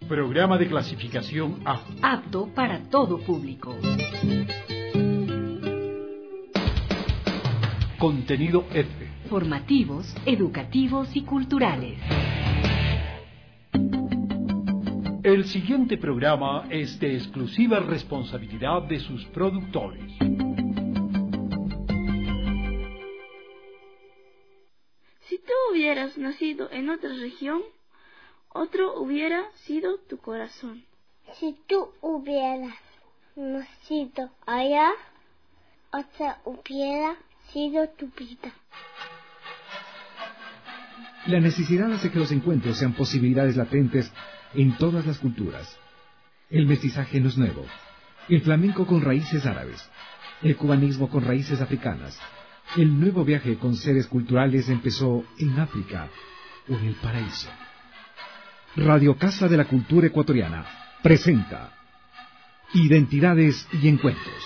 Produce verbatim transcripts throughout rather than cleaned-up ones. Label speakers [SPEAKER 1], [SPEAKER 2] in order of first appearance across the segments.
[SPEAKER 1] Programa de clasificación A.
[SPEAKER 2] Apto para todo público.
[SPEAKER 1] Contenido F.
[SPEAKER 2] Formativos, educativos y culturales.
[SPEAKER 1] El siguiente programa es de exclusiva responsabilidad de sus productores.
[SPEAKER 3] Si tú hubieras nacido en otra región, otro hubiera sido tu corazón.
[SPEAKER 4] Si tú hubieras nacido allá, otra hubiera sido tu vida.
[SPEAKER 5] La necesidad hace que los encuentros sean posibilidades latentes en todas las culturas. El mestizaje no es nuevo. El flamenco con raíces árabes, el cubanismo con raíces africanas. El nuevo viaje con sedes culturales empezó en África o en el paraíso. Radio Casa de la Cultura Ecuatoriana presenta Identidades y Encuentros.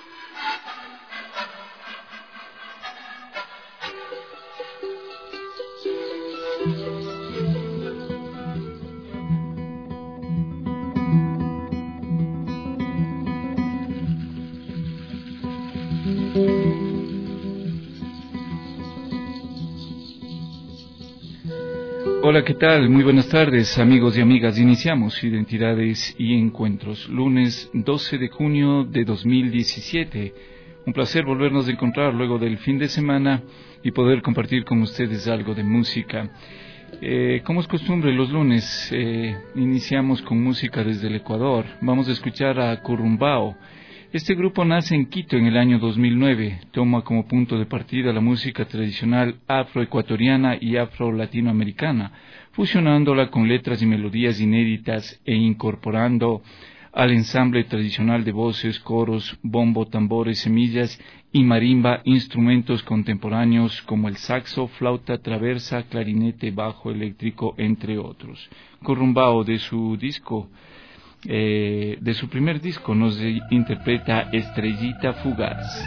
[SPEAKER 6] Hola, ¿qué tal? Muy buenas tardes, amigos y amigas. Iniciamos Identidades y Encuentros, lunes doce de junio de dos mil diecisiete. Un placer volvernos a encontrar luego del fin de semana y poder compartir con ustedes algo de música. Eh, como es costumbre, los lunes eh, iniciamos con música desde el Ecuador. Vamos a escuchar a Currumbao. Este grupo nace en Quito en el año dos mil nueve. Toma como punto de partida la música tradicional afroecuatoriana y afro-latinoamericana, fusionándola con letras y melodías inéditas e incorporando al ensamble tradicional de voces, coros, bombo, tambores, semillas y marimba instrumentos contemporáneos como el saxo, flauta traversa, clarinete, bajo eléctrico, entre otros. Currumbao, de su disco Eh, de su primer disco, nos interpreta Estrellita Fugaz.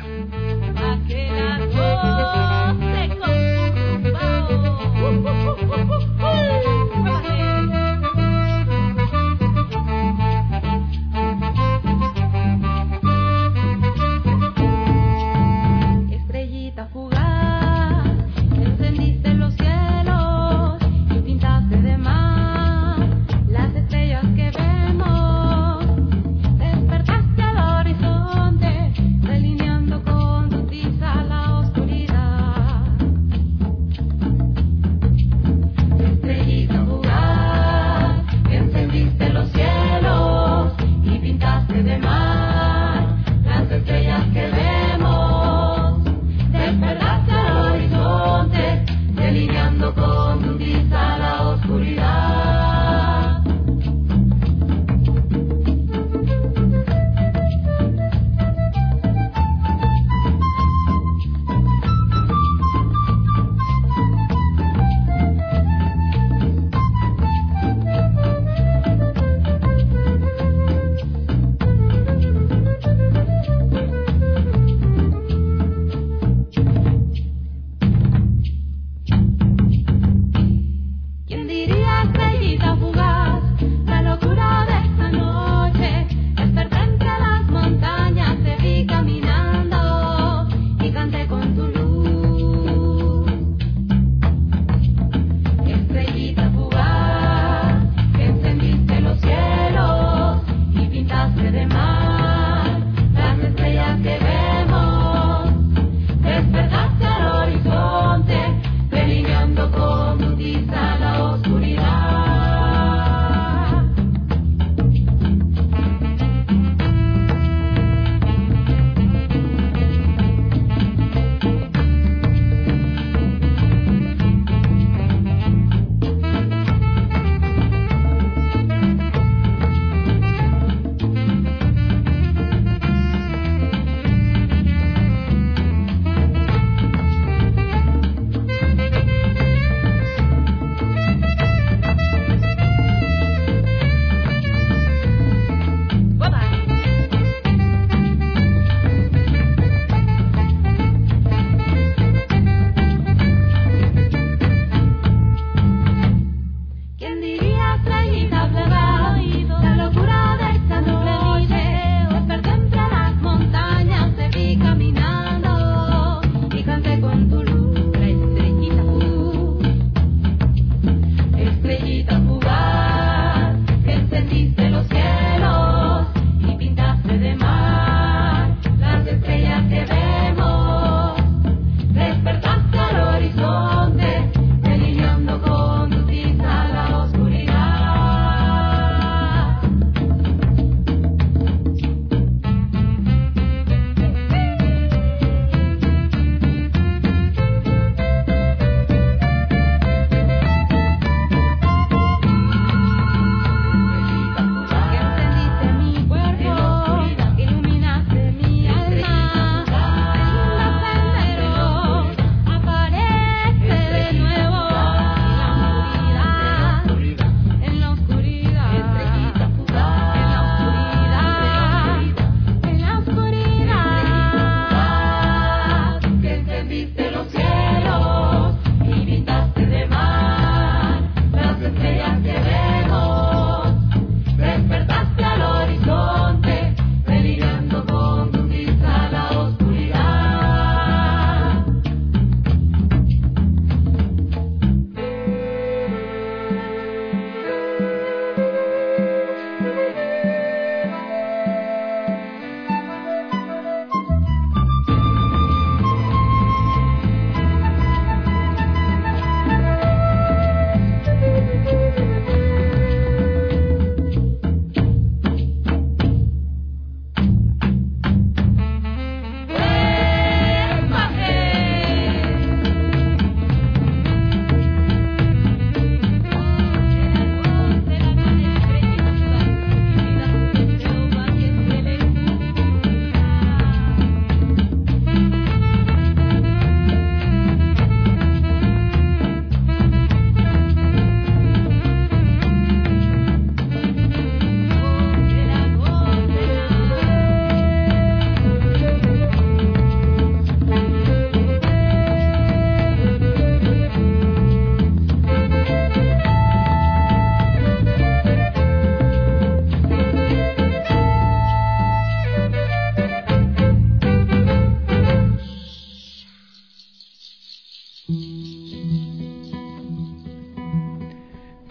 [SPEAKER 7] Estrellita fugaz, encendiste los cielos y pintaste de mar las estrellas que vemos.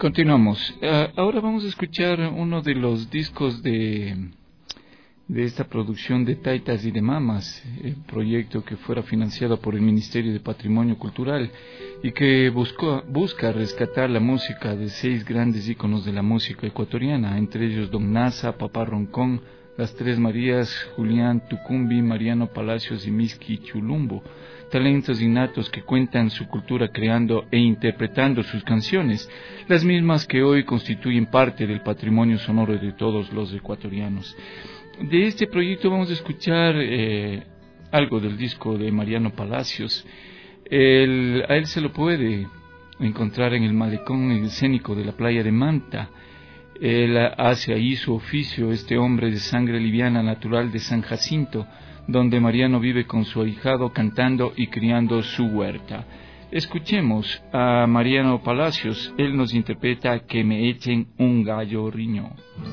[SPEAKER 6] Continuamos. Uh, ahora vamos a escuchar uno de los discos de, de esta producción de Taitas y de Mamas, el proyecto que fuera financiado por el Ministerio de Patrimonio Cultural y que buscó, busca rescatar la música de seis grandes íconos de la música ecuatoriana, entre ellos Don Nasa, Papá Roncón, Las Tres Marías, Julián Tucumbi, Mariano Palacios y Miski Chulumbo, talentos innatos que cuentan su cultura creando e interpretando sus canciones, las mismas que hoy constituyen parte del patrimonio sonoro de todos los ecuatorianos. De este proyecto vamos a escuchar eh, algo del disco de Mariano Palacios. El, a él se lo puede encontrar en el malecón escénico de la playa de Manta. Él hace ahí su oficio, este hombre de sangre liviana natural de San Jacinto, donde Mariano vive con su ahijado cantando y criando su huerta. Escuchemos a Mariano Palacios, él nos interpreta Que me echen un gallo riñón.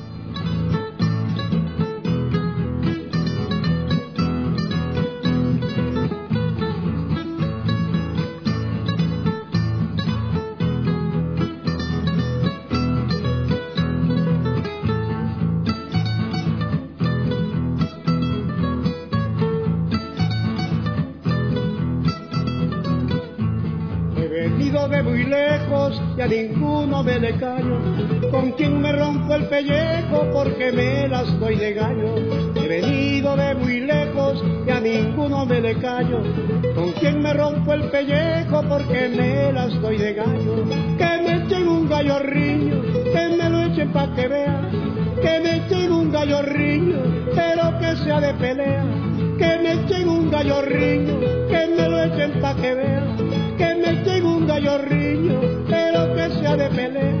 [SPEAKER 8] De muy lejos y a ninguno me le callo, con quien me rompo el pellejo porque me las doy de gallo. He venido de muy lejos y a ninguno me le callo, con quien me rompo el pellejo porque me las doy de gallo. Que me echen un gallo riño, que me lo echen pa' que vea, que me echen un gallo riño, pero que sea de pelea. Que me echen un gallo riño, que me lo echen pa' que vea, que me echen un gallo riño, pero que sea de pelea.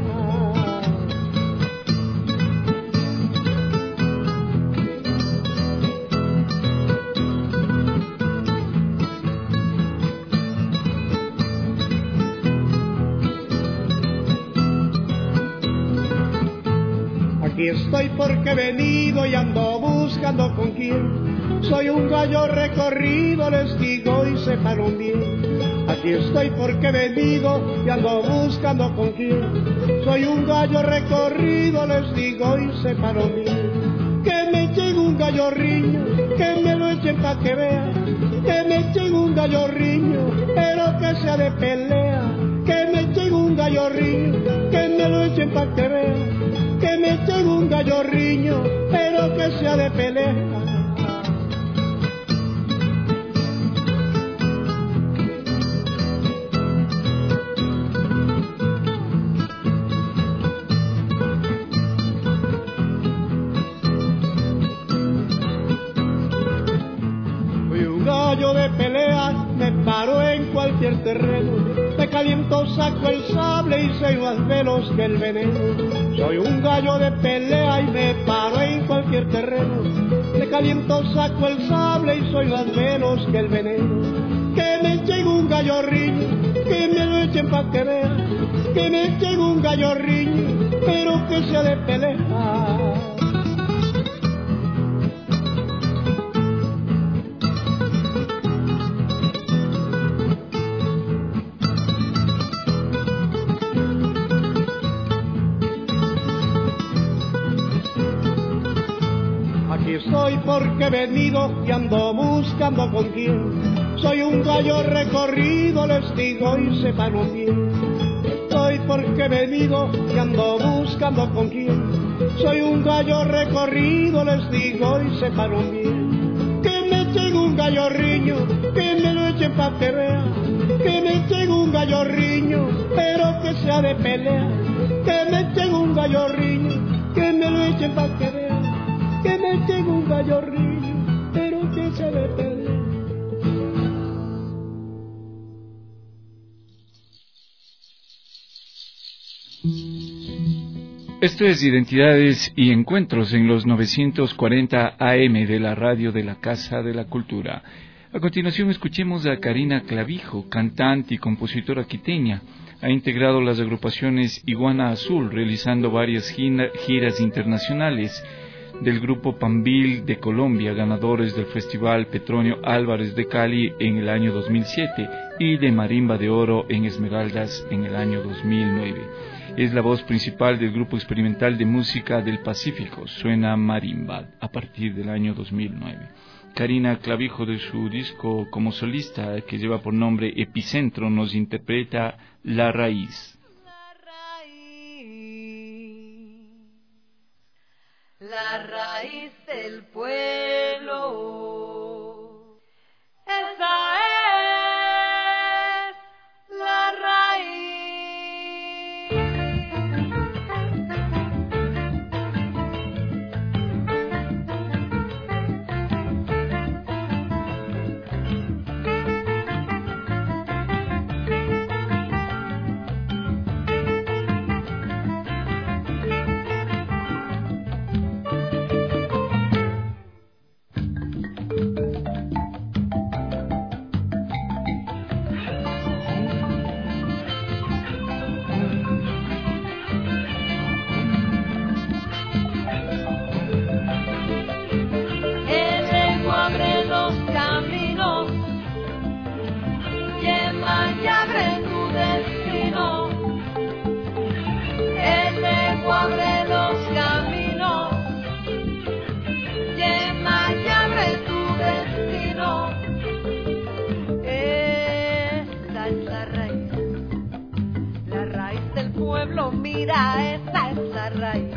[SPEAKER 8] Aquí estoy porque he venido y ando buscando con quién. Soy un gallo recorrido, les digo y separan bien. Aquí estoy porque he venido y ando buscando con quién. Soy un gallo recorrido, les digo y separan bien. Que me echen un gallo riño, que me lo echen pa' que vea, que me echen un gallo riño, pero que sea de pelea. Que me echen un gallo riño, que me lo echen pa' que vea, que me echen un gallo riño, pero que sea de pelea. De pelea, me paro en cualquier terreno, me caliento, saco el sable y soy más veloz que el veneno. Soy un gallo de pelea y me paro en cualquier terreno, me caliento, saco el sable y soy más veloz que el veneno. Que me echen un gallo riño, que me lo echen pa' que vea, que me echen un gallo riño, pero que sea de pelea. Soy porque he venido y ando buscando con quién. Soy un gallo recorrido, les digo y separo bien. Soy porque he venido y ando buscando con quién. Soy un gallo recorrido, les digo y separo bien. Que me echen un gallo riño, que me lo echen pa' que vea, que me echen un gallo riño, pero que sea de pelea. Que me echen un gallo riño, que me lo echen pa' que vea, que me echen un gallo riño, pero que se le pelea.
[SPEAKER 6] Esto es Identidades y Encuentros en los novecientos cuarenta A M de la radio de la Casa de la Cultura. A continuación escuchemos a Karina Clavijo, cantante y compositora quiteña. Ha integrado las agrupaciones Iguana Azul, realizando varias giras internacionales del grupo Pambil de Colombia, ganadores del Festival Petronio Álvarez de Cali en el año dos mil siete y de Marimba de Oro en Esmeraldas en el año dos mil nueve. Es la voz principal del grupo experimental de música del Pacífico, Suena Marimba, a partir del año dos mil nueve. Karina Clavijo, de su disco como solista, que lleva por nombre Epicentro, nos interpreta La Raíz.
[SPEAKER 7] La raíz del pueblo, esa es la raíz. Mira, esa es la raíz,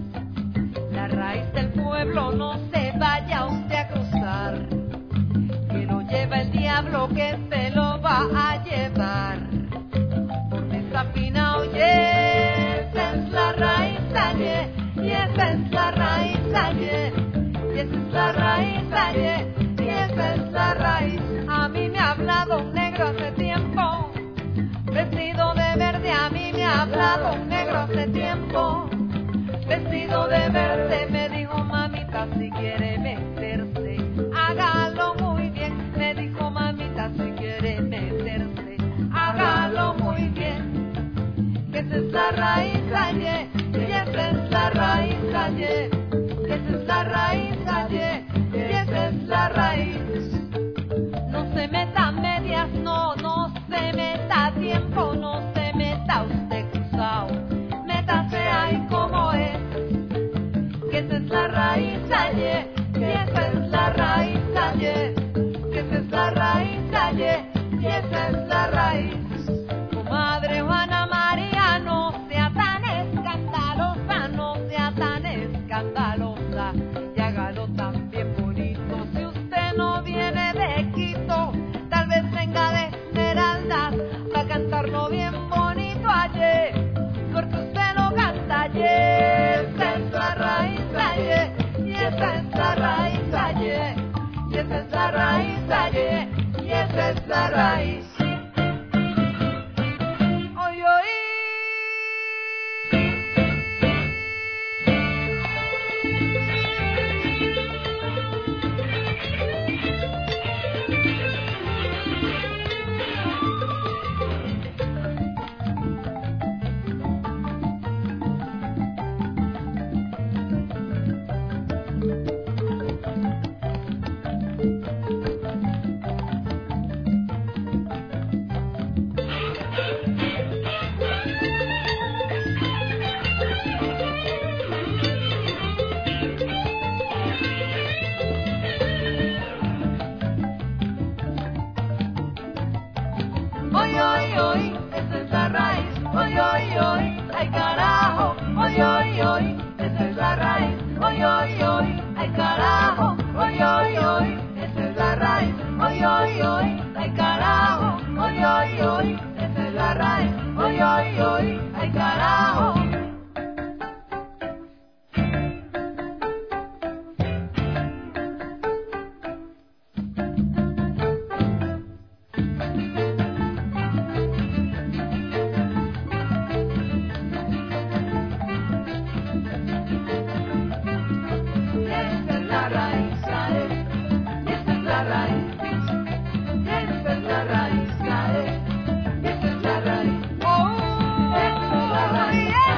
[SPEAKER 7] la raíz del pueblo. No se vaya usted a cruzar, que lo lleva el diablo, que se lo va a llevar por desafinado. Oye, esa es la raíz, ayer, y esa es la raíz, ayer, y esa es la raíz, ayer, y esa es la raíz. A mí me ha hablado un negro hace tiempo, vestido de verde. A mí me ha hablado un negro hace tiempo, vestido de verde. Me dijo, mamita, si quiere meterse, hágalo muy bien. Me dijo, mamita, si quiere meterse, hágalo muy bien. Que esa es la raíz, ayer, y esa es la raíz, ayer, que esa es la raíz, ayer, y esa es la raíz. No se meta medias, no, no se meta a tiempo, no se meta usted cruzado, métase ahí como es, que esa es la raíz, ayer, que esa es la raíz, ayer, que esa es la raíz, ayer, y esa es la raíz. Comadre Juana María, no sea tan escandalosa, no sea tan escandalosa, y hágalo tan bien bonito. Si usted no viene de Quito, tal vez venga de Esmeraldas, para cantarlo bien bonito ayer, porque usted lo canta ayer. Esa es la raíz, ayer, y esa es la raíz, ayer, y esa es la raíz, ayer, y esa es la raíz. Oy, oy. Oy, oy, oy, esa es la raíz. Oy, oy, oy, ay carajo. Oy, oy, oy, esa es la raíz. Oy, oy, oy, ay carajo. Oy, oy, oy, esa es la raíz. Oy, oy, oy, ay carajo. Oy, oy, oy, esa es la raíz. Oy, oy, oy, ay carajo. Yeah.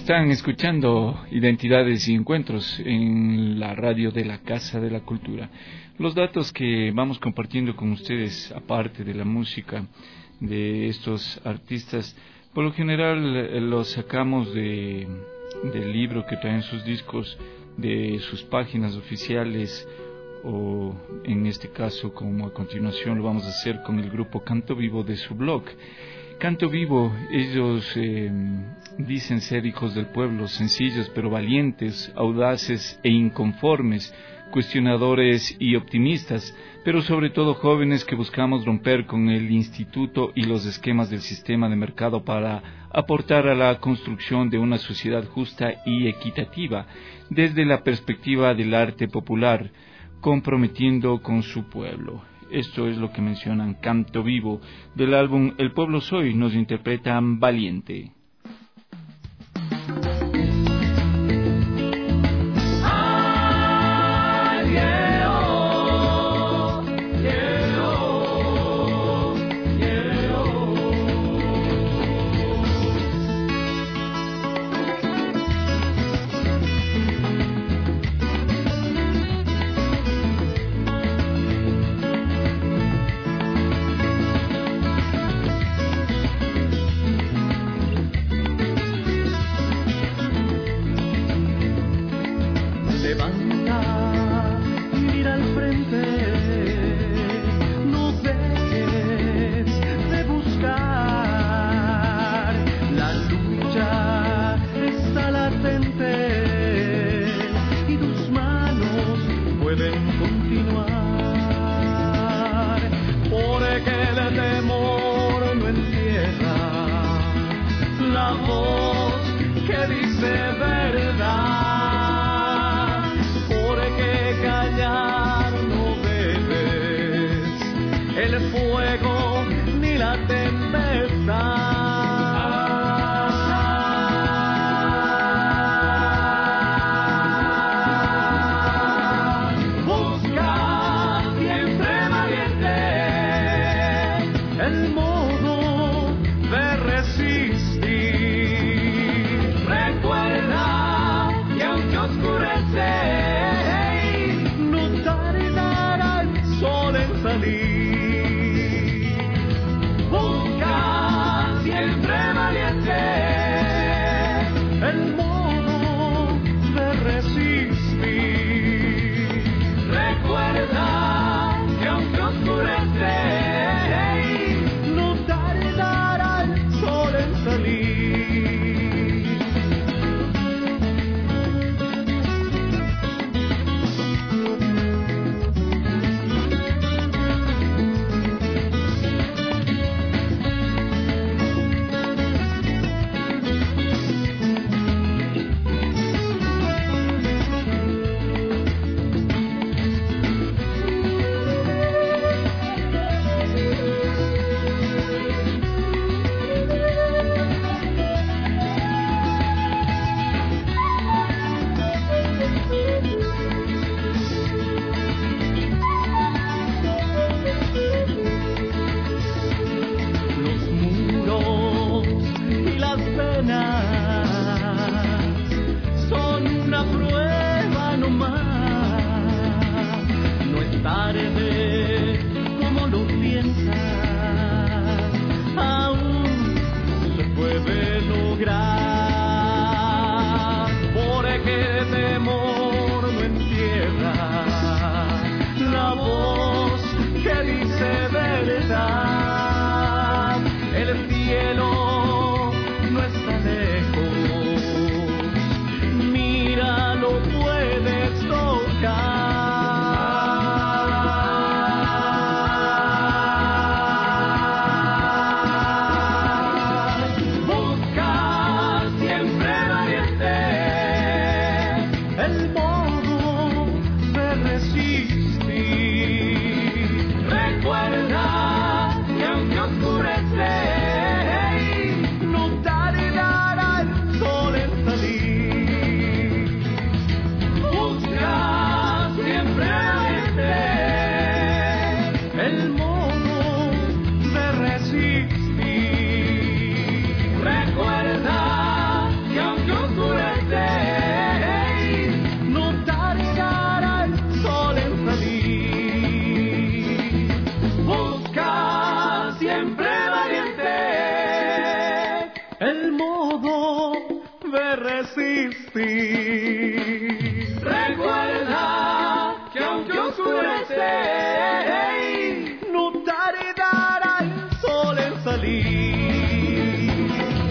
[SPEAKER 6] Están escuchando Identidades y Encuentros en la radio de la Casa de la Cultura. Los datos que vamos compartiendo con ustedes, aparte de la música de estos artistas, por lo general eh, los sacamos de, del libro que traen sus discos, de sus páginas oficiales, o en este caso, como a continuación lo vamos a hacer con el grupo Canto Vivo de su blog. Canto Vivo, ellos eh, dicen ser hijos del pueblo, sencillos pero valientes, audaces e inconformes, cuestionadores y optimistas, pero sobre todo jóvenes que buscamos romper con el instituto y los esquemas del sistema de mercado para aportar a la construcción de una sociedad justa y equitativa desde la perspectiva del arte popular, comprometiendo con su pueblo. Esto es lo que mencionan Canto Vivo. Del álbum El Pueblo Soy nos interpretan Valiente.
[SPEAKER 8] me resistí. Recuerda que aunque oscurece, no tardará el sol en salir.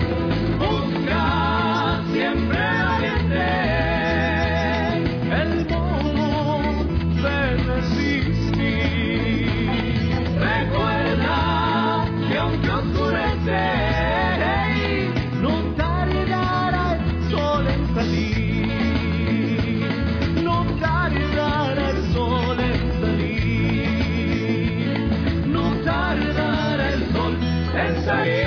[SPEAKER 8] Busca siempre valiente el modo de resistir. Recuerda que aunque oscurece, no tardará el sol en salir. No tardará el sol en salir. No tardará el sol en salir.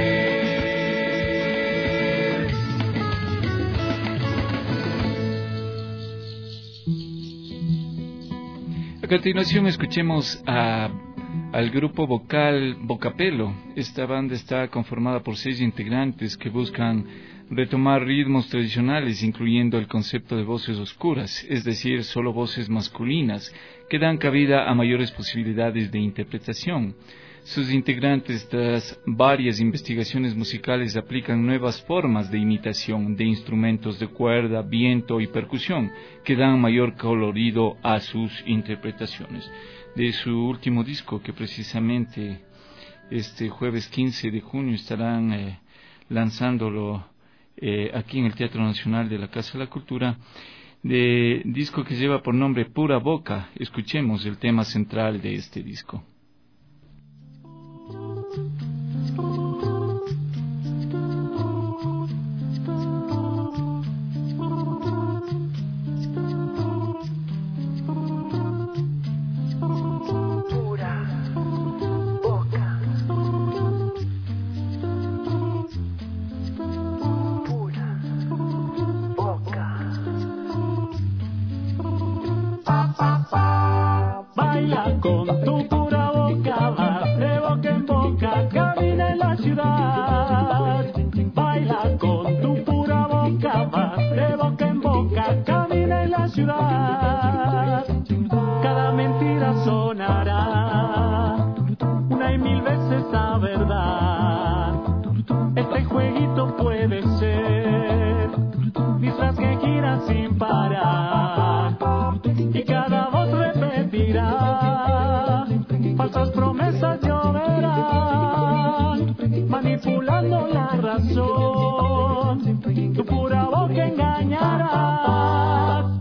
[SPEAKER 6] A continuación escuchemos a, al grupo vocal Bocapelo. Esta banda está conformada por seis integrantes que buscan retomar ritmos tradicionales, incluyendo el concepto de voces oscuras, es decir, solo voces masculinas, que dan cabida a mayores posibilidades de interpretación. Sus integrantes, tras varias investigaciones musicales, aplican nuevas formas de imitación de instrumentos de cuerda, viento y percusión, que dan mayor colorido a sus interpretaciones. De su último disco, que precisamente este jueves quince de junio estarán eh, lanzándolo eh, aquí en el Teatro Nacional de la Casa de la Cultura, de disco que lleva por nombre Pura Boca. Escuchemos el tema central de este disco.
[SPEAKER 8] Baila con tu pura boca, vas de boca en boca, camina en la ciudad. Baila con tu pura boca, vas de boca en boca, camina en la ciudad. Cada mentira sonará una y mil veces la verdad. Este jueguito puede ser disfraz que gira sin parar, y cada voz repetirá falsas promesas lloverán, manipulando la razón, tu pura boca engañará.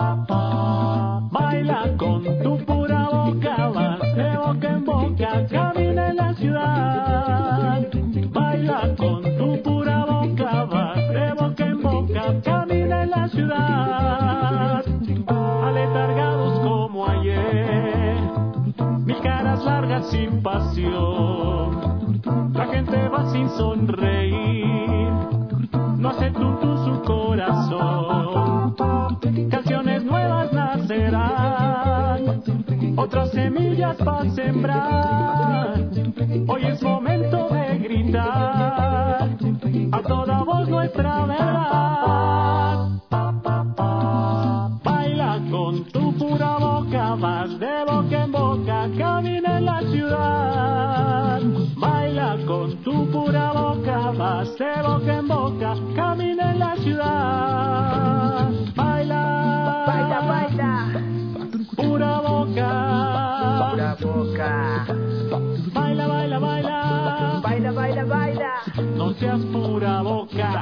[SPEAKER 8] Baila con tu pura boca, vas de boca en boca, camina en la ciudad. Baila con tu pura boca, vas de boca en boca, camina en la ciudad. Aletargados como ayer, mil caras largas sin pasión, la gente va sin sonreír, no hace tutu su corazón. Canciones nuevas nacerán, otras semillas para sembrar. Hoy es momento de gritar a toda voz nuestra verdad. Baila con tu pura boca, vas de boca en boca, camina en la ciudad. Baila con tu pura boca, vas de boca en boca, camina en la ciudad. Baila, baila, baila, pura boca, pura boca. Baila, baila, baila, baila, baila, baila. No seas pura boca.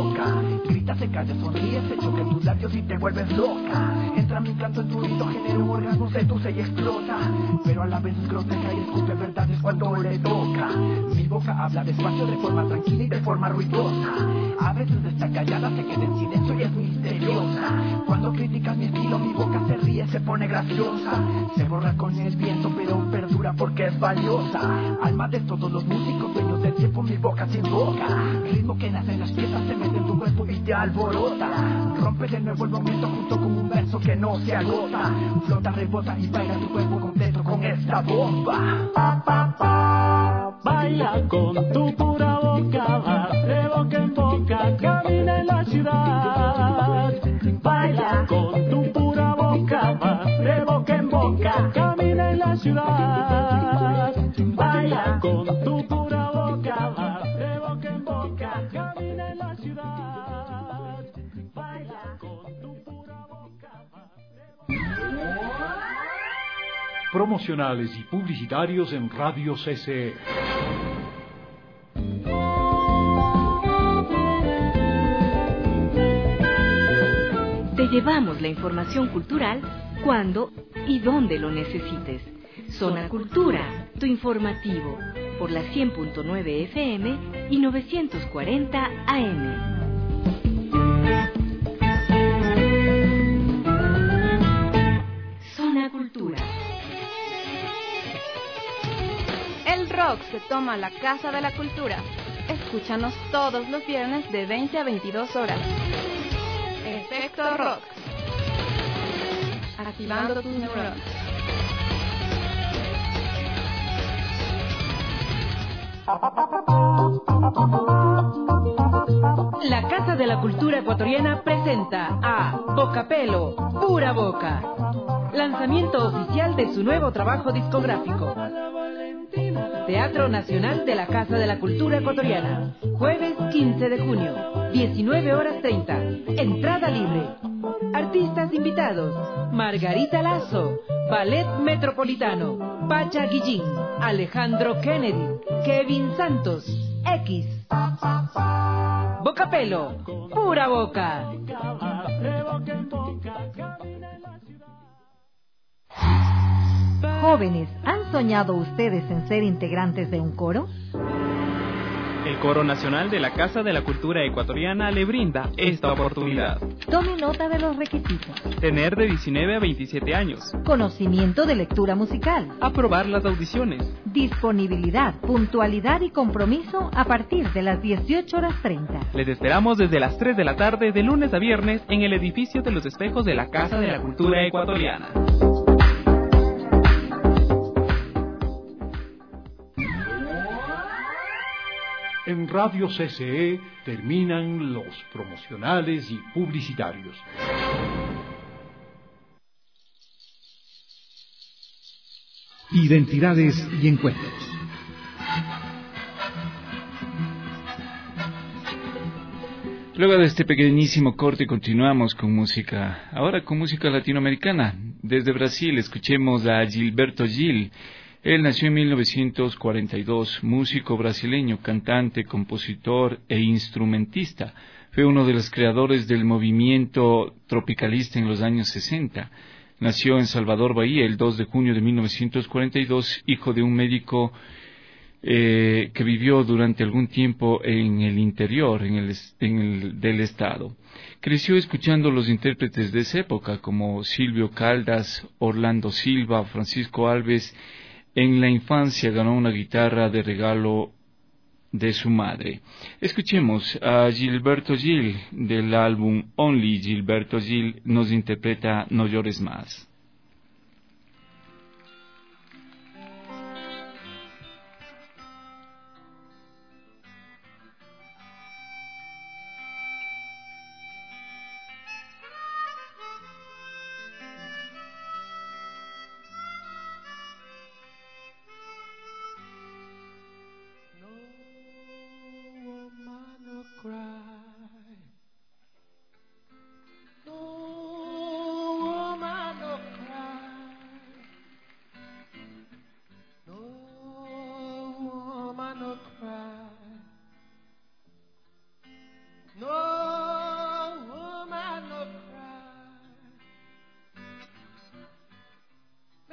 [SPEAKER 9] boca. Grita, se calla, sonríe, se choca en tus labios y te vuelves loca. Entra mi canto en tu oído, genera un orgasmo, seduce y explota. Pero a la vez es grotesca y escupe verdades cuando le toca. Mi boca habla despacio, de forma tranquila y de forma ruidosa. A veces está callada, se queda en silencio y es misteriosa. Cuando criticas mi estilo, mi boca se ríe, se pone graciosa. Se borra con el viento, pero perdura porque es valiosa. Alma de todos los músicos, dueños del tiempo, mi boca se invoca. Ritmo que nace en las piezas, se mete en tu cuerpo y te alborota. Rompe de nuevo el momento junto con un verso que no se agota. Flota, rebota y baila tu cuerpo completo con esta bomba. Pa, pa, pa.
[SPEAKER 10] Baila con tu pura boca, vas de boca en boca, camina en la ciudad. Baila con tu pura boca, vas de boca en boca, camina en la ciudad. Baila con tu pura boca, vas de boca en boca, camina en la ciudad. Baila con tu pura boca, vas de boca.
[SPEAKER 1] Promocionales y publicitarios en Radio C C E.
[SPEAKER 2] Te llevamos la información cultural cuando y donde lo necesites. Zona Cultura, tu informativo, por la cien punto nueve F M y novecientos cuarenta A M. Zona Cultura.
[SPEAKER 11] El rock se toma la Casa de la Cultura. Escúchanos todos los viernes de veinte a veintidós horas. Efecto Rock. Activando tus neuronas.
[SPEAKER 12] La Casa de la Cultura Ecuatoriana presenta a Bocapelo, Pura Boca. Lanzamiento oficial de su nuevo trabajo discográfico. Teatro Nacional de la Casa de la Cultura Ecuatoriana. Jueves quince de junio, diecinueve horas treinta. Entrada libre. Artistas invitados: Margarita Lazo, Ballet Metropolitano, Pacha Guillín, Alejandro Kennedy, Kevin Santos, X. Bocapelo, Pura Boca.
[SPEAKER 13] Jóvenes, ¿han soñado ustedes en ser integrantes de un coro?
[SPEAKER 14] El Coro Nacional de la Casa de la Cultura Ecuatoriana le brinda esta oportunidad.
[SPEAKER 13] Tome nota de los requisitos.
[SPEAKER 14] Tener de diecinueve a veintisiete años.
[SPEAKER 13] Conocimiento de lectura musical.
[SPEAKER 14] Aprobar las audiciones.
[SPEAKER 13] Disponibilidad, puntualidad y compromiso a partir de las dieciocho horas treinta.
[SPEAKER 14] Les esperamos desde las tres de la tarde de lunes a viernes en el edificio de los espejos de la Casa de la Cultura Ecuatoriana.
[SPEAKER 1] En Radio C C E terminan los promocionales y publicitarios.
[SPEAKER 5] Identidades y encuentros.
[SPEAKER 6] Luego de este pequeñísimo corte continuamos con música, ahora con música latinoamericana. Desde Brasil escuchemos a Gilberto Gil. Él nació en mil novecientos cuarenta y dos, músico brasileño, cantante, compositor e instrumentista. Fue uno de los creadores del movimiento tropicalista en los años sesenta. Nació en Salvador, Bahía, el dos de junio de mil novecientos cuarenta y dos, hijo de un médico eh, que vivió durante algún tiempo en el interior en el, en el, del estado. Creció escuchando los intérpretes de esa época como Silvio Caldas, Orlando Silva, Francisco Alves. En la infancia ganó una guitarra de regalo de su madre. Escuchemos a Gilberto Gil del álbum Only Gilberto Gil, nos interpreta No llores más.
[SPEAKER 10] No woman, no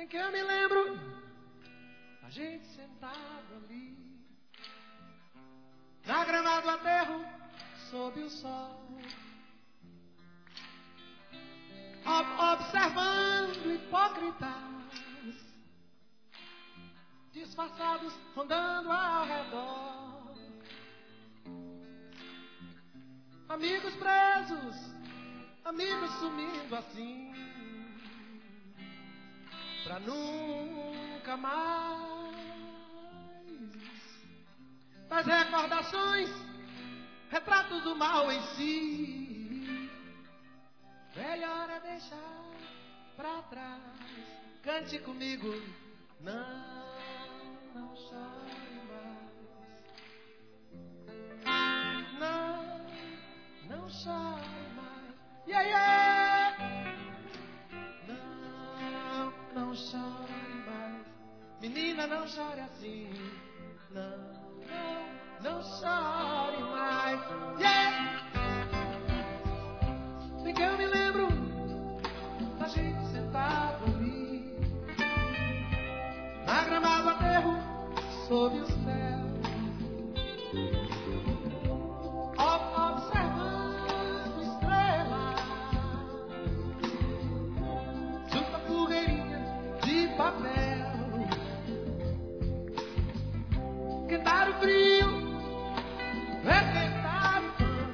[SPEAKER 15] que eu me lembro, a gente sentado ali, na grama do aterro, sob o sol, ob- observando hipócritas, disfarçados, rondando ao redor, amigos presos, amigos sumindo assim, pra nunca mais. Das recordações, retratos do mal em si, melhor é deixar pra trás. Cante comigo, não, não chore mais. Não, não chore mais. Yeah, yeah. Não, não chore mais. Menina, não chore assim. Não, não, não chore mais. Yeah. Bem que eu me lembro da gente sentado ali, na grama do aterro, sob o céu, observando estrelas, junto à fogueirinha de papel, quentar o frio, requentar o pão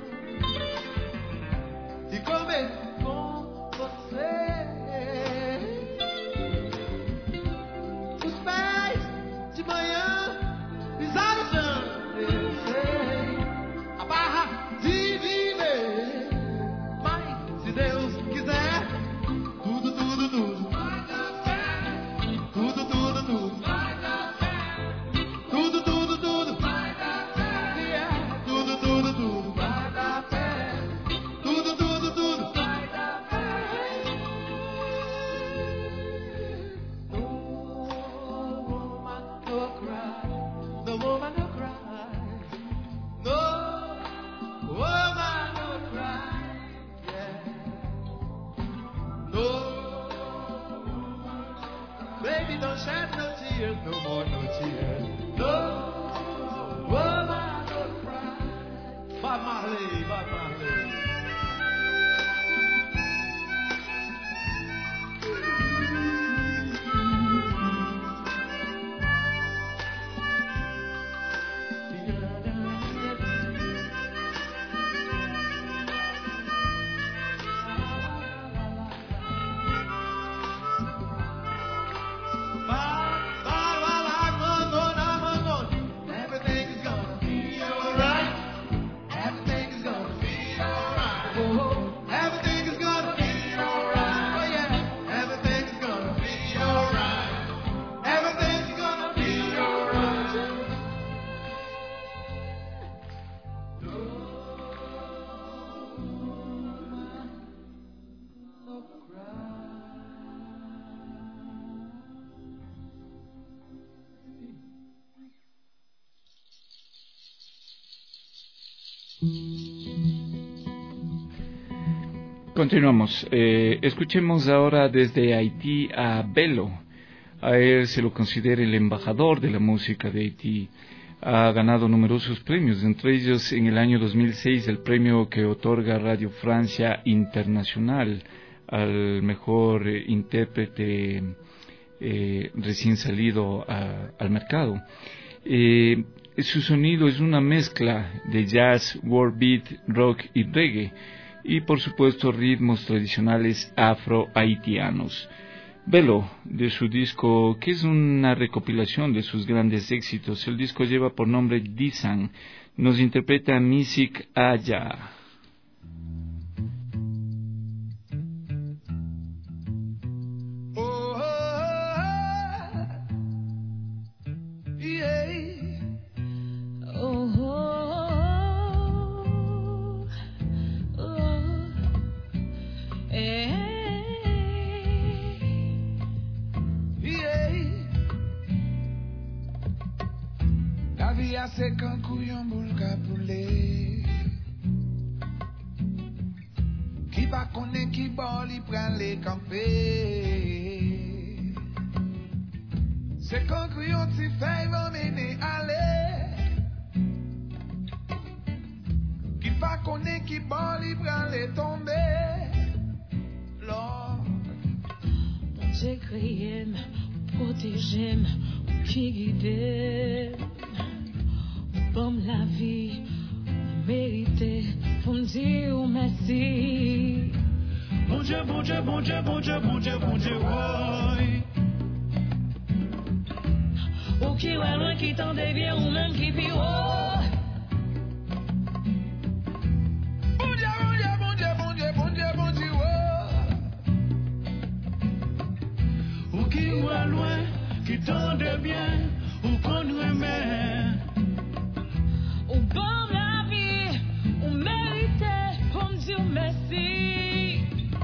[SPEAKER 15] e comer com você. Os pés de manhã pisar no chão, eu sei, a barra de viver, mas se Deus quiser, tudo, tudo, tudo vai dar certo, tudo, tudo, tudo vai dar certo, tudo, tudo, tudo vai dar certo, yeah. Tudo, tudo, tudo vai dar certo, tudo, tudo, tudo vai dar certo. No woman no cry, no woman no cry, no woman no cry, yeah. No, baby, don't shed no tears, no more no tears. No woman no cry. Bob Marley, Bob Marley. Everything is gonna be alright. Everything is gonna be alright. Oh, everything is gonna be alright. Oh yeah, everything is gonna be alright. Everything is gonna be alright. No cry.
[SPEAKER 6] Continuamos. Eh, escuchemos ahora desde Haití a Bello. A él se lo considera el embajador de la música de Haití. Ha ganado numerosos premios, entre ellos en el año dos mil seis el premio que otorga Radio Francia Internacional al mejor eh, intérprete eh, recién salido a, al mercado. Eh, su sonido es una mezcla de jazz, world beat, rock y reggae, y por supuesto ritmos tradicionales afro-haitianos. Bello, de su disco, que es una recopilación de sus grandes éxitos, el disco lleva por nombre Disan, nos interpreta Music Aya.
[SPEAKER 16] Se kan kouyon boul ka poule Ki pa konen ki bon li pran le kampe C'est quand crayon ti feuille va mener aller. Qui pas connaît qui bon libre aller tomber. Lord.
[SPEAKER 17] Bon Dieu crié, protégé, qui guide. Bon la vie, mérité, pour me dire merci.
[SPEAKER 10] Bon Dieu, bon Dieu, bon Dieu, bon Dieu, bon Dieu, bon Dieu, oui.
[SPEAKER 17] Ou qui va loin, qui t'en devient, ou même qui vit haut.
[SPEAKER 16] Bon Dieu, bon Dieu, bon Dieu, bon Dieu, bon Dieu, bon Dieu,
[SPEAKER 10] oh. Ou qui va loin, qui t'en devient, ou qu'on remet.
[SPEAKER 17] Ou bon la vie, ou mérité, pour me dire merci.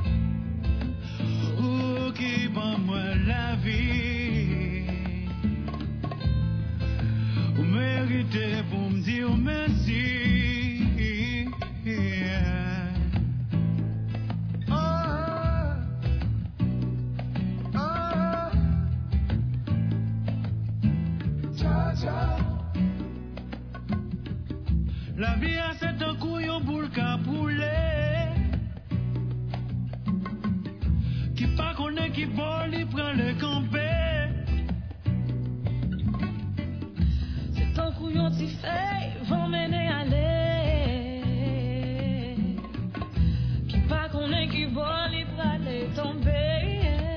[SPEAKER 10] Ou qui va moi la vie. Ou mérité pour me dire merci. Yeah.
[SPEAKER 16] oh. Oh. Cha, cha.
[SPEAKER 10] La vie a c'est un couillon pour le capoulet. Qui pas connaît qui vole, il prend le campé.
[SPEAKER 17] C'est un couillon qui fait, vont mener aller. Qui pas connaît qui vole, il prend le tomber.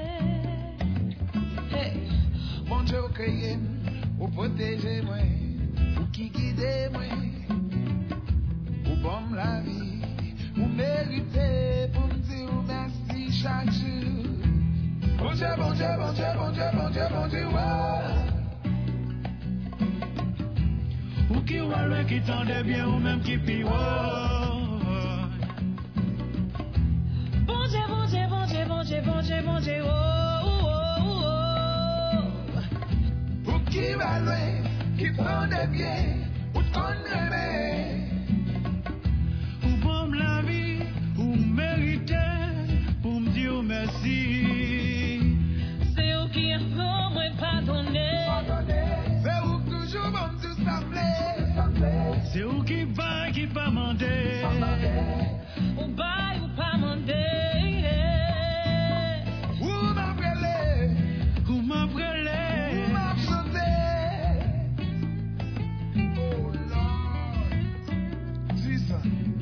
[SPEAKER 17] Hey.
[SPEAKER 16] Bon Dieu, créé, ou protéger moi, ou qui guide moi. Ou bon la vie, ou mérité pour me dire merci chaque jour. Bon Dieu, bon Dieu, bon Dieu, bon Dieu, bon Dieu, bon Dieu, ouais.
[SPEAKER 10] Ou qui va loin, qui t'en devient, ou même qui pire.
[SPEAKER 17] Bon Dieu, bon Dieu, bon Dieu, bon Dieu, bon Dieu, bon Dieu, oh, oh, oh,
[SPEAKER 16] oh. Ou qui va loin, qui t'en devient, ou t'en remet.
[SPEAKER 10] La vie, ou mérité, pour me dire merci.
[SPEAKER 17] C'est où qui a fait, moi pardonner.
[SPEAKER 16] C'est où toujours bon tout sembler.
[SPEAKER 10] C'est où qui va, qui pas mandé.
[SPEAKER 17] Ou bail, ou pas mandé.
[SPEAKER 16] Ou m'appelé.
[SPEAKER 10] Ou m'appelé.
[SPEAKER 16] Ou m'absenter. Oh Lord. Dis ça.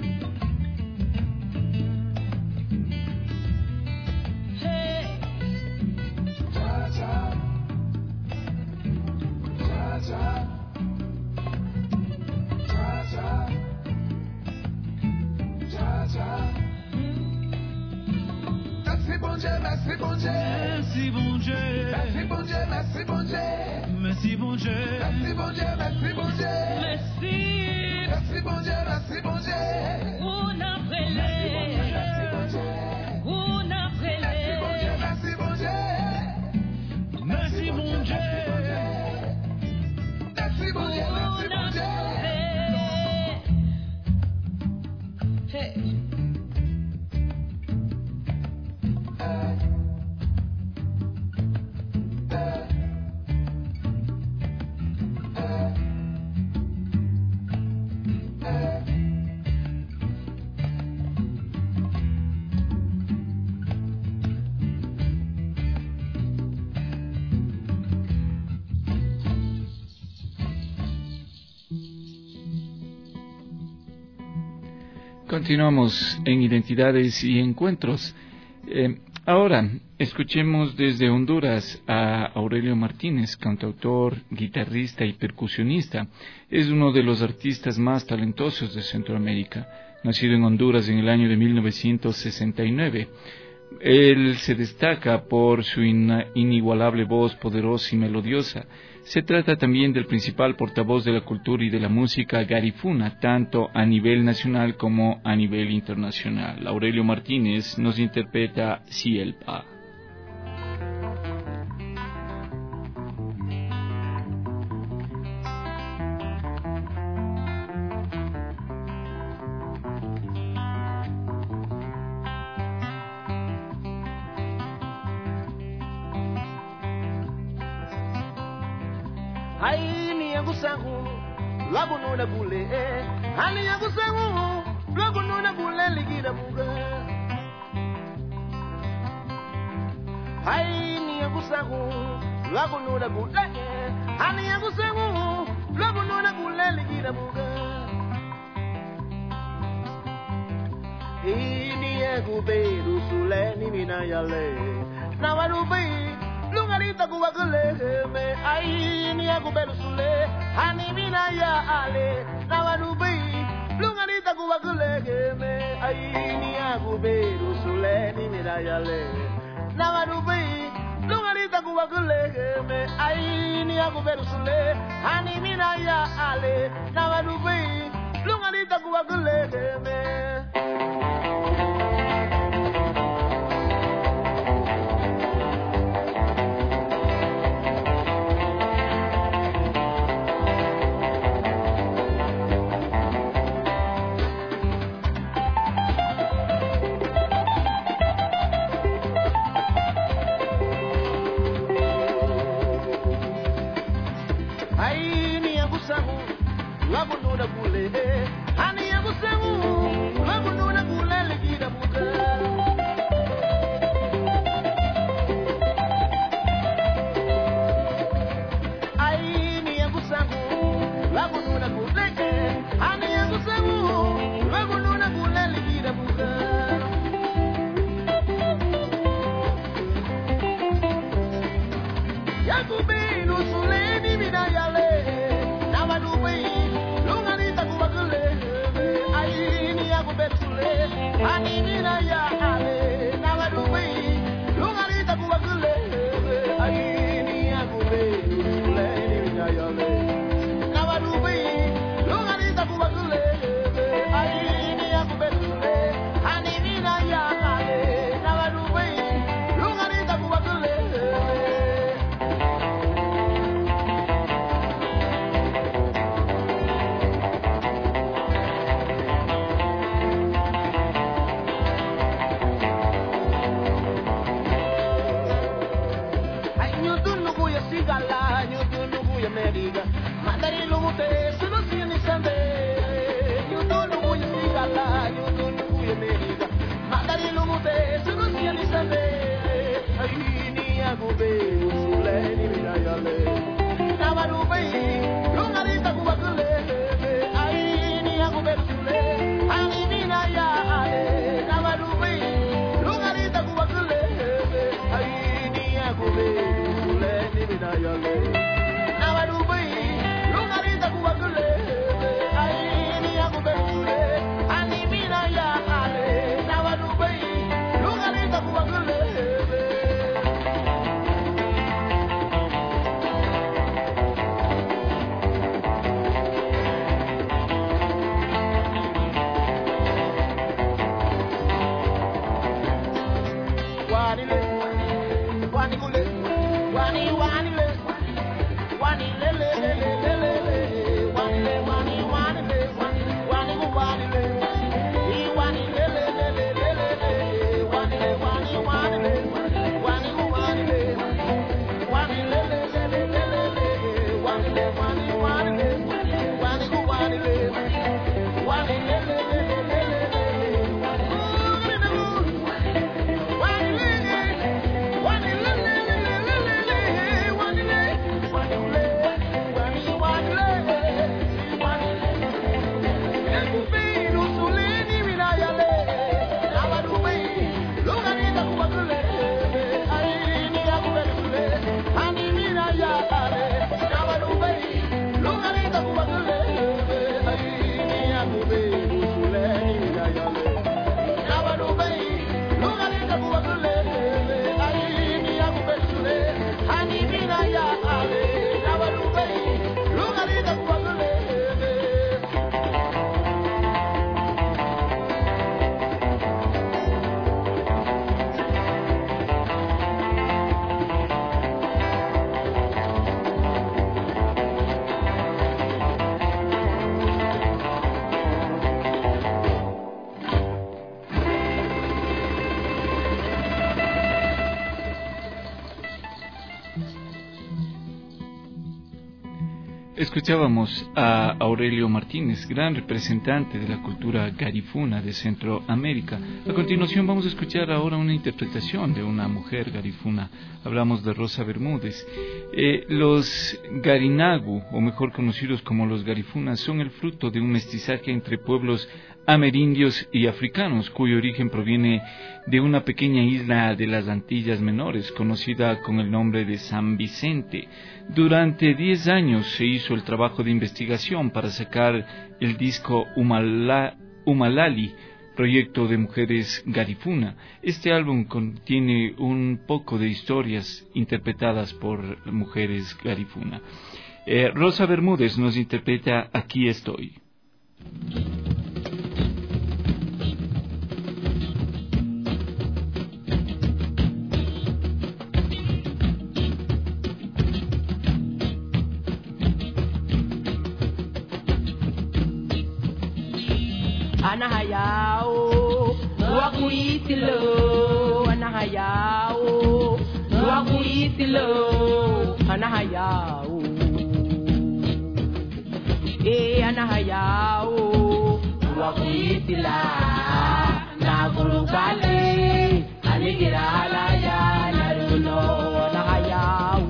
[SPEAKER 16] Merci bon Dieu, merci bon Dieu.
[SPEAKER 10] Merci bon Dieu.
[SPEAKER 16] Merci bon Dieu, merci bon Dieu.
[SPEAKER 10] Merci bon Dieu.
[SPEAKER 16] Merci bon Dieu, merci bon Dieu.
[SPEAKER 17] Merci.
[SPEAKER 16] Merci bon Dieu, merci bon Dieu.
[SPEAKER 17] On a brûlé. On a brûlé.
[SPEAKER 16] Merci bon Dieu,
[SPEAKER 10] merci bon Dieu.
[SPEAKER 16] Merci bon Dieu, merci bon Dieu.
[SPEAKER 17] Hey.
[SPEAKER 6] Continuamos en Identidades y Encuentros. Eh, ahora, escuchemos desde Honduras a Aurelio Martínez, cantautor, guitarrista y percusionista. Es uno de los artistas más talentosos de Centroamérica. Nacido en Honduras en el año de mil novecientos sesenta y nueve. Él se destaca por su in- inigualable voz poderosa y melodiosa. Se trata también del principal portavoz de la cultura y de la música garifuna, tanto a nivel nacional como a nivel internacional. Aurelio Martínez nos interpreta Cielpa.
[SPEAKER 8] Ai ni yangu sangu lagu nuna bule Ani yangu sangu lagu nuna bule ligira muga Ai ni yangu sangu lagu nuna bule Ani yangu sangu lagu nuna bule ligira muga Ini yangu beru sule ni mina yale Na warubi lungarita kuwa kule me ai ni yangu beru sule Hani mina ya ale Na warubi lungarita kuwa kule me ai ni yangu beru sule ni mina yale Na warubi lungarita kuwa kule me ai ni yangu beru sule Hani mina ya ale Na warubi lungarita kuwa kule me Lagu nuna bule, hani ya busemu. Lagu nuna bule ligira muka. Ai ni ya busemu. Lagu nuna bule, hani ya busemu. Lagu nuna bule ligira muka. Ya kubinu suleni bidayale. Ani mina ya ale na wadubi lungarita kuwa kule ani ya kule kule ni mina ya le na wadubi lungarita kuwa kule ani ya kule kule ani mina ya ale na wadubi lungarita kuwa kule Matari lumute solo si ni sande you don't know you see gala you don't know you meriga Matari lumute solo si ni sande ai ni agube usule ni minayale na warubai lungarita kuwa kule ai ni agube usule ani minayale na warubai lungarita kuwa kule ai ni agube usule ni minayale One
[SPEAKER 6] Escuchábamos a Aurelio Martínez, gran representante de la cultura garifuna de Centroamérica. A continuación vamos a escuchar ahora una interpretación de una mujer garifuna. Hablamos de Rosa Bermúdez. Eh, los garinagu, o mejor conocidos como los garifunas, son el fruto de un mestizaje entre pueblos amerindios y africanos, cuyo origen proviene de una pequeña isla de las Antillas Menores, conocida con el nombre de San Vicente. Durante diez años se hizo el trabajo de investigación para sacar el disco Umala, Umalali, proyecto de mujeres garifuna. Este álbum contiene un poco de historias interpretadas por mujeres garifuna. Eh, Rosa Bermúdez nos interpreta Aquí estoy.
[SPEAKER 18] Anahayao, wakuitilo, anahayao, wakuitilo, anahayao, eh anahayao, wakuitila, nagurukale, anigira alaya, naruno, anahayao,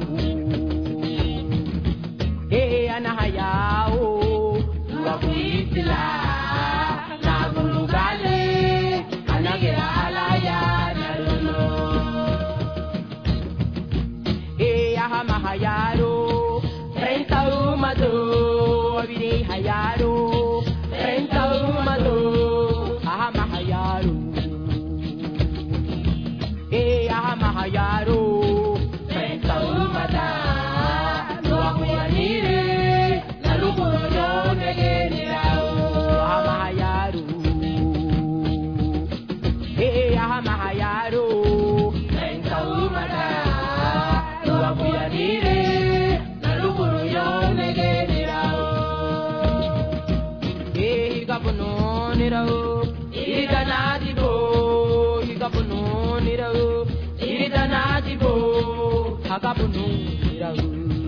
[SPEAKER 18] eh anahayao, wakuitila. Hayaro, treinta umado, abire hayaro, treinta umado, ahama hayaro, eh ahama hayaro, treinta umada, no akuyanire, la lupo yo negenirao, ahama hayaro, eh ahama hayaro, treinta umada. Agapunu nirau,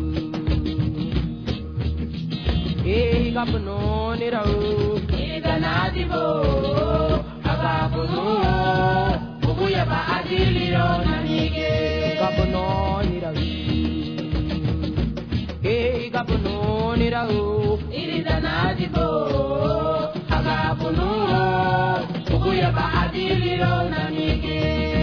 [SPEAKER 18] eh agapunu nirau, idanadibo, agapunu, bukuya ba adiliro nanige, agapunu nirau, eh agapunu nirau, idanadibo, agapunu, bukuya ba adiliro nanige.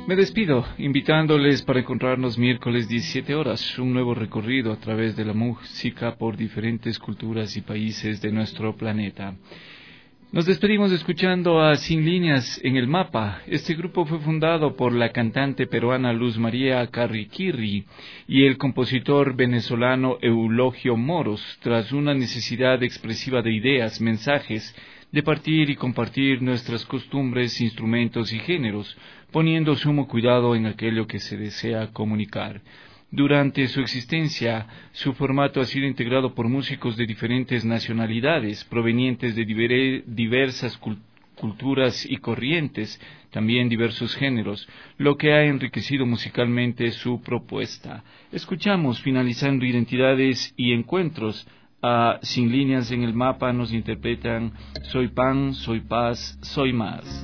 [SPEAKER 6] Me despido, invitándoles para encontrarnos miércoles diecisiete horas, un nuevo recorrido a través de la música por diferentes culturas y países de nuestro planeta. Nos despedimos escuchando a Sin Líneas en el Mapa. Este grupo fue fundado por la cantante peruana Luz María Carriquirri y el compositor venezolano Eulogio Moros, tras una necesidad expresiva de ideas, mensajes, de partir y compartir nuestras costumbres, instrumentos y géneros, poniendo sumo cuidado en aquello que se desea comunicar. Durante su existencia, su formato ha sido integrado por músicos de diferentes nacionalidades, provenientes de diver- diversas cult- culturas y corrientes, también diversos géneros, lo que ha enriquecido musicalmente su propuesta. Escuchamos, finalizando Identidades y Encuentros, a Sin Líneas en el Mapa. Nos interpretan Soy Pan, Soy Paz, Soy Más.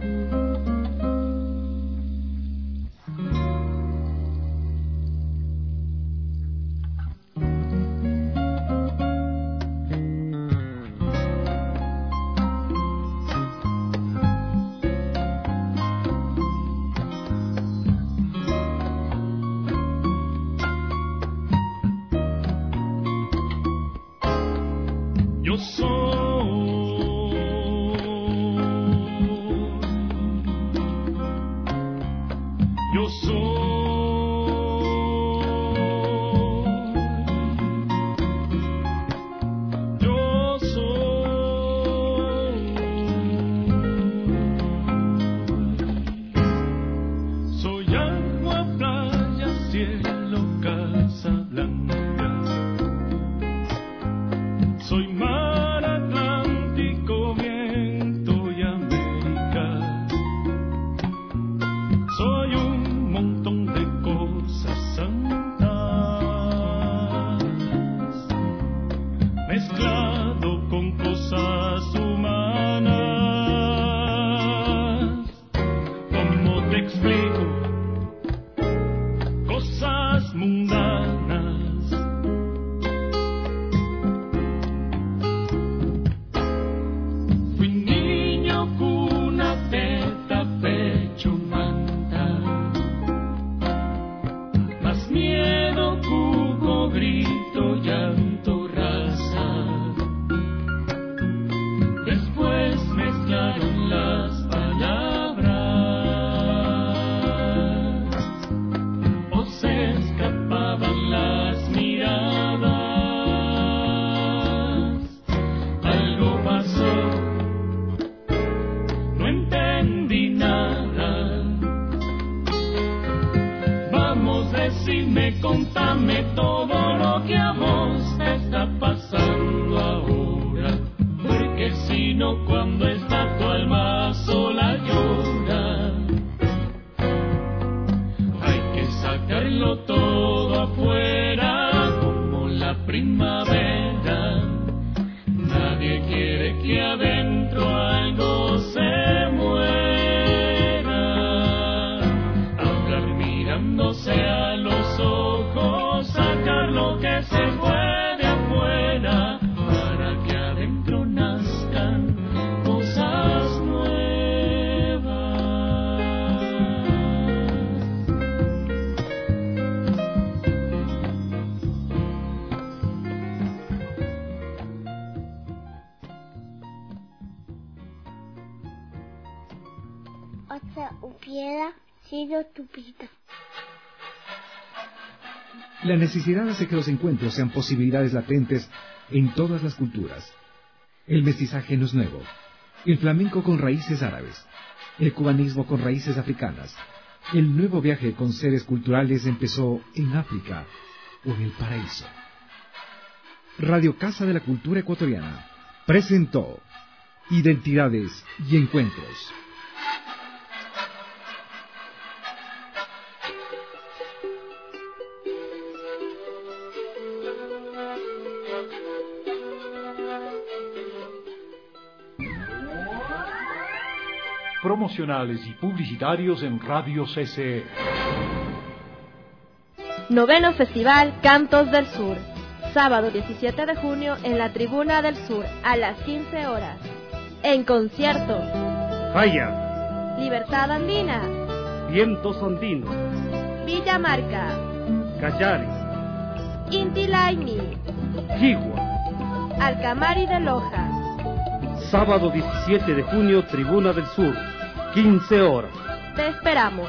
[SPEAKER 10] Yo soy, yo soy, yo soy, soy agua, playa, cielo, casa blanca. Soy mar, Atlántico, viento y América. Soy un montón de cosas santas, mezclado con cosas humanas. ¿Cómo te explico? Cosas mundanas. Contame todo lo que a vos te está pasando ahora, porque si no, cuando está tu alma sola llora. Hay que sacarlo todo afuera como la primavera. Nadie quiere que adentro algo se muera. Hablar mirándose a los ojos, sacar lo que se puede afuera, para que adentro nazcan cosas nuevas.
[SPEAKER 4] Otra hubiera sido tu vida.
[SPEAKER 5] La necesidad hace que los encuentros sean posibilidades latentes en todas las culturas. El mestizaje no es nuevo. El flamenco con raíces árabes. El cubanismo con raíces africanas. El nuevo viaje con seres culturales empezó en África o en el paraíso. Radio Casa de la Cultura Ecuatoriana presentó Identidades y Encuentros.
[SPEAKER 1] Promocionales y publicitarios en Radio C C E.
[SPEAKER 19] Noveno Festival Cantos del Sur. Sábado diecisiete de junio en la Tribuna del Sur a las quince horas. En concierto.
[SPEAKER 8] Falla.
[SPEAKER 19] Libertad Andina.
[SPEAKER 20] Vientos Andinos,
[SPEAKER 19] Villamarca,
[SPEAKER 20] Callari,
[SPEAKER 19] Inti Laymi,
[SPEAKER 20] Quigua,
[SPEAKER 19] Alcamari de Loja.
[SPEAKER 20] Sábado diecisiete de junio, Tribuna del Sur, quince horas.
[SPEAKER 19] Te esperamos.